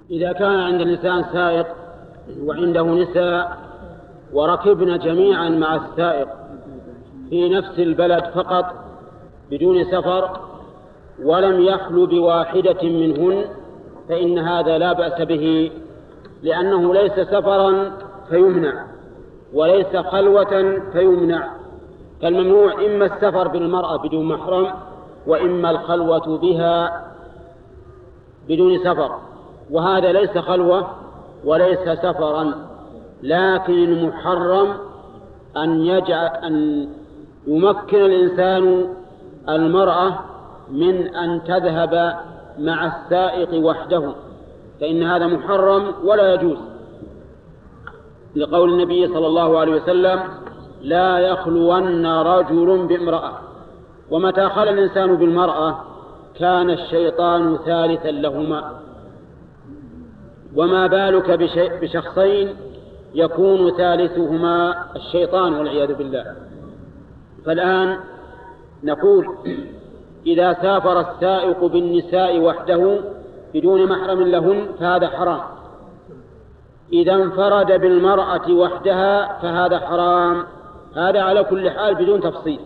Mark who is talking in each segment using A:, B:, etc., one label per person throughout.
A: إذا كان عند الإنسان سائق وعنده نساء وركبن جميعا مع السائق في نفس البلد فقط بدون سفر ولم يخلو بواحدة منهن فإن هذا لا بأس به، لأنه ليس سفرا فيمنع وليس خلوة فيمنع. فالممنوع إما السفر بالمرأة بدون محرم وإما الخلوة بها بدون سفر، وهذا ليس خلوة وليس سفرا. لكن المحرم أن يمكن الإنسان المرأة من أن تذهب مع السائق وحده، فإن هذا محرم ولا يجوز، لقول النبي صلى الله عليه وسلم: لا يخلون رجل بامرأة. ومتى خلى الإنسان بالمرأة كان الشيطان ثالثا لهما، وما بالك بشخصين يكون ثالثهما الشيطان والعياذ بالله. فالآن نقول: إذا سافر السائق بالنساء وحده بدون محرم لهن فهذا حرام، إذا انفرد بالمرأة وحدها فهذا حرام، هذا على كل حال بدون تفصيل.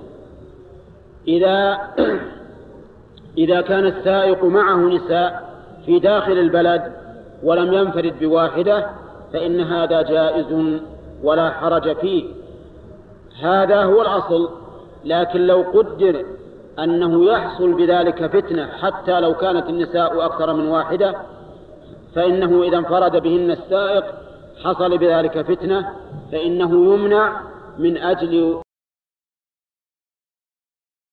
A: إذا كان السائق معه نساء في داخل البلد ولم ينفرد بواحدة فإن هذا جائز ولا حرج فيه، هذا هو الأصل. لكن لو قدر أنه يحصل بذلك فتنة حتى لو كانت النساء أكثر من واحدة، فإنه إذا انفرد بهن السائق حصل بذلك فتنة، فإنه يمنع من أجل